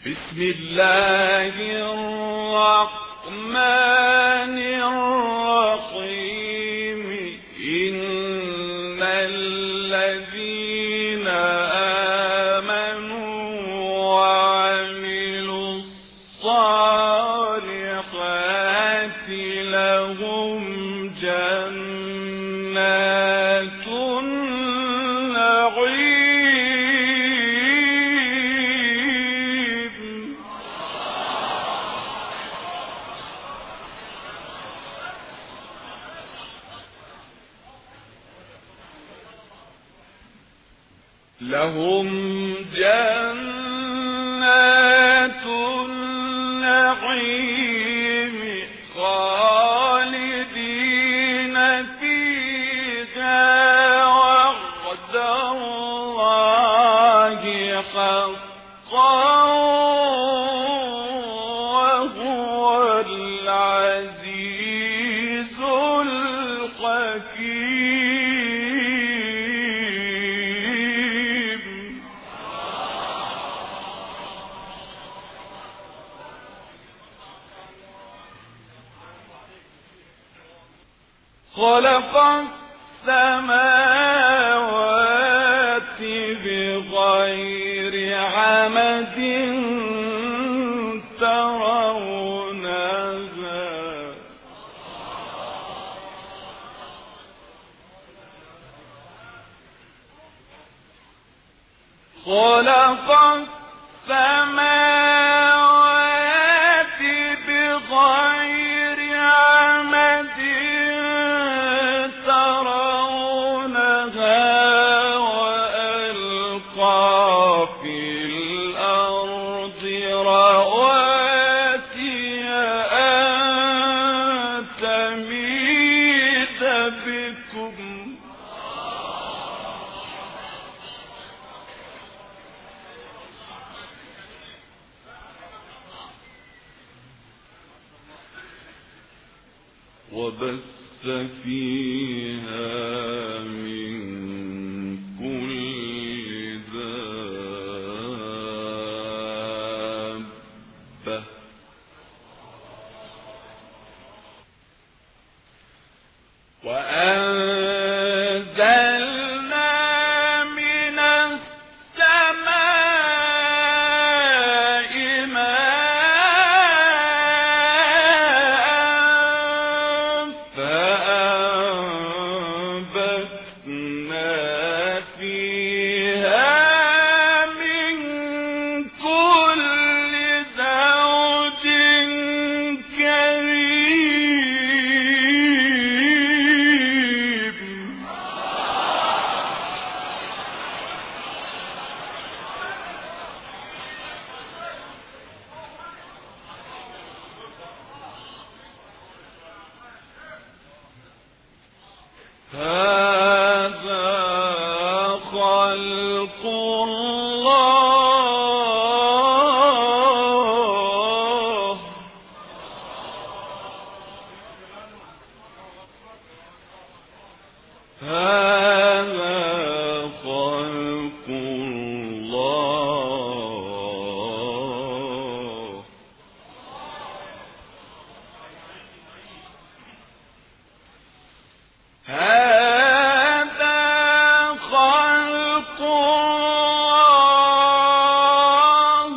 بسم الله الرحمن الرحيم. إن الذين آمنوا وعملوا الصالحات لهم جنات النعيم. لهم جنات النعيم خالدين فيها وعد الله حقا وهو العزيز الحكيم. خلق السماوات بغير عمد ترونها خلق السماوات بغير عمد ترونها وألقى في الأرض رواسي أن تميد بكم وبث فيها من كل دابة وأنزلنا من السماء ماء فأنبتنا فيها من كل زوج كريم. هذا خلق الله. هذا خلق الله. هذا خلق الله.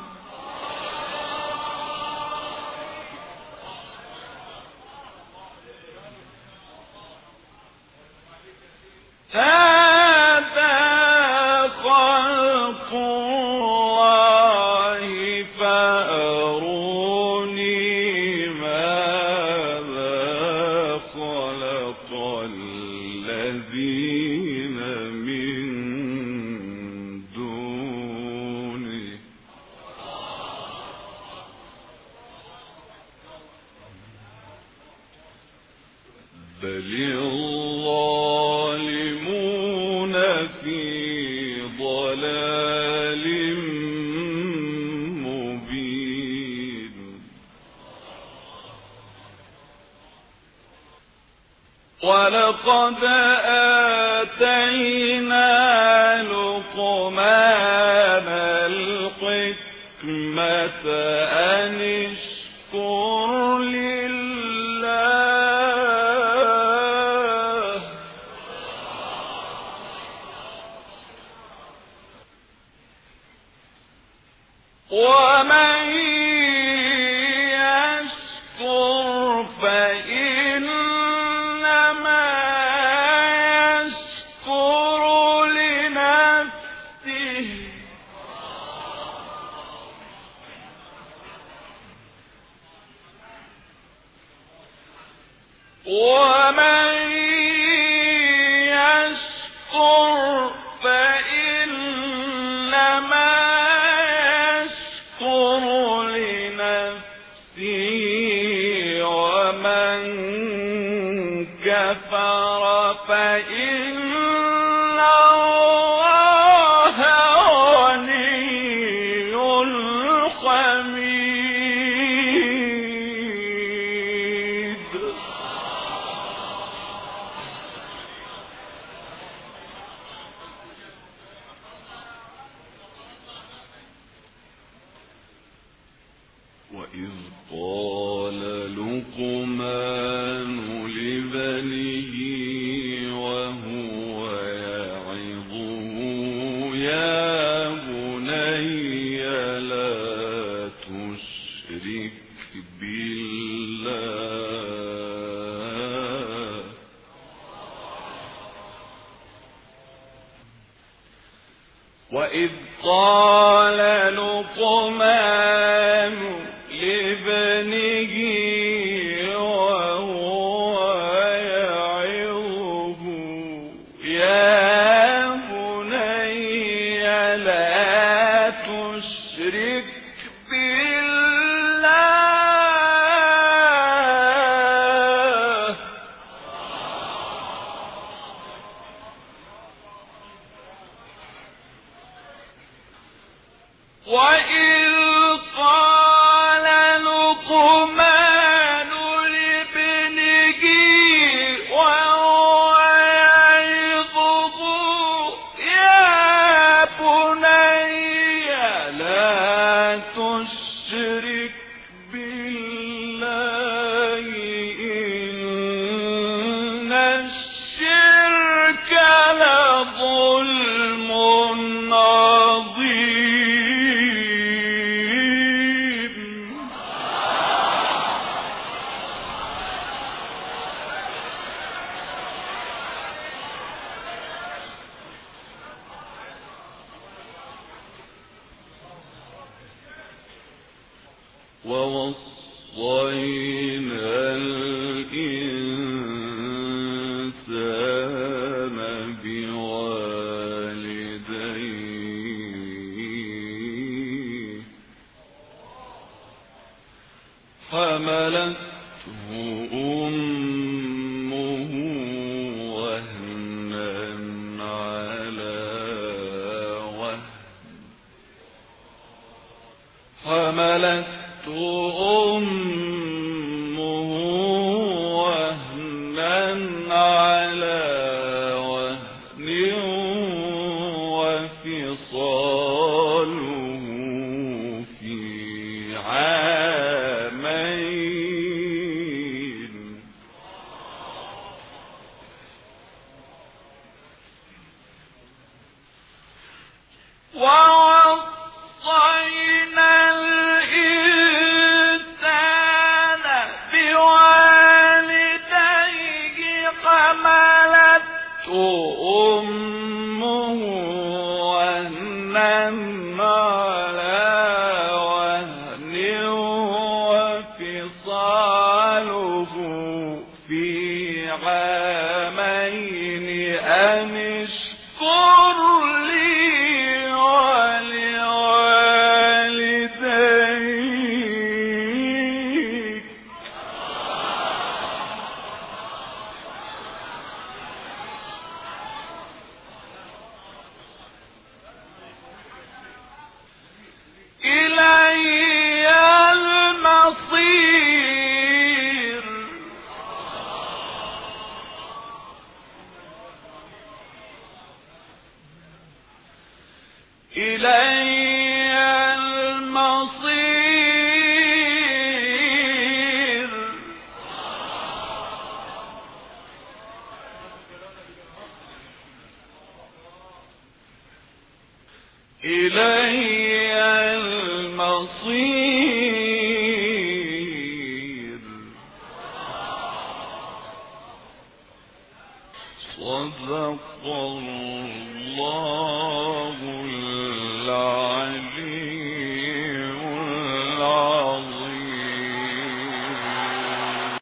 هذا خلق الله فأروني ماذا خلق الذين من دونه. بل الظالمون في ضلال مبين. ولقد آتينا لقمان الحكمة أن اشكر لله ومن يشكر فإنما يشكر لنفسه ومن يشكر فإنما يشكر لنفسه ومن كفر فإن الله غني حميد وإذ قال لقمان لبنيه وهو يعظه يا بني لا تشرك بالله وإذ قال لقمان لابنه وهو يعظه يا بني لا تشرك بالله وإذ قال لقمان لابنه وهو يعظه يا بني لا تشرك بالله إن الشرك لظلم عظيم ووصينا الإنسان بوالديه حملته أمه وهنا على وهن حملته أمه وهنا على وهن وفصاله في عامين ووصينا الإنسان إليه